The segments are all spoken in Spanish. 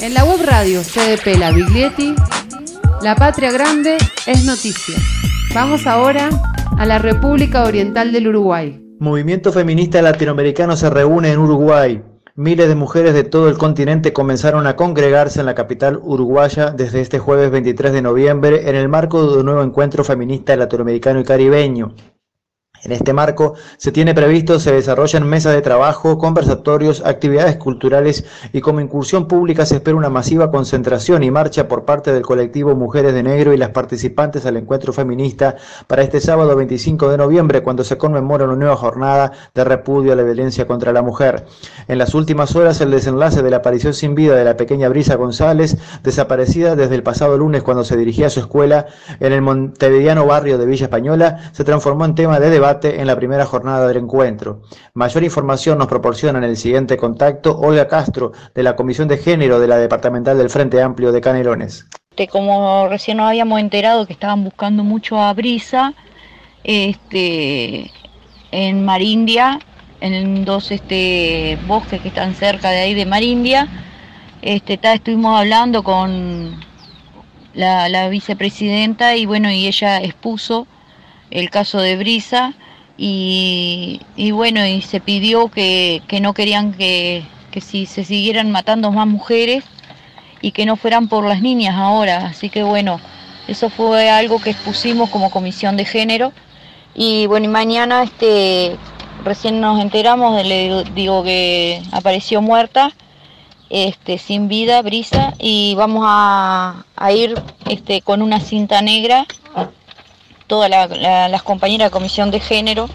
En la web radio CDP La Biglietti, La Patria Grande es noticia. Vamos ahora a la República Oriental del Uruguay. Movimiento feminista latinoamericano se reúne en Uruguay. Miles de mujeres de todo el continente comenzaron a congregarse en la capital uruguaya desde este jueves 23 de noviembre en el marco de un nuevo encuentro feminista latinoamericano y caribeño. En este marco se tiene previsto se desarrollan mesas de trabajo, conversatorios, actividades culturales y como incursión pública se espera una masiva concentración y marcha por parte del colectivo Mujeres de Negro y las participantes al encuentro feminista para este sábado 25 de noviembre cuando se conmemora una nueva jornada de repudio a la violencia contra la mujer. En las últimas horas el desenlace de la aparición sin vida de la pequeña Brisa González, desaparecida desde el pasado lunes cuando se dirigía a su escuela en el montevideano barrio de Villa Española, se transformó en tema de debate en la primera jornada del encuentro. Mayor información nos proporciona en el siguiente contacto Olga Castro, de la Comisión de Género de la Departamental del Frente Amplio de Canelones. Como recién nos habíamos enterado que estaban buscando mucho a Brisa, en Marindia, en dos bosques que están cerca de ahí de Marindia, estuvimos hablando con la vicepresidenta y bueno, y ella expuso el caso de Brisa y se pidió que no querían que si se siguieran matando más mujeres y que no fueran por las niñas ahora, así que bueno, eso fue algo que expusimos como Comisión de Género y bueno, y mañana recién nos enteramos, le digo que apareció muerta, sin vida Brisa, y vamos a ir con una cinta negra todas las compañeras de Comisión de Género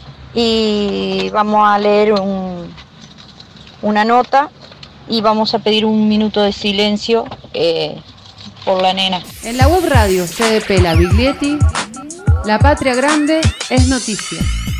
y vamos a leer una nota y vamos a pedir un minuto de silencio por la nena. En la web radio CDP La Biglietti, La Patria Grande es noticia.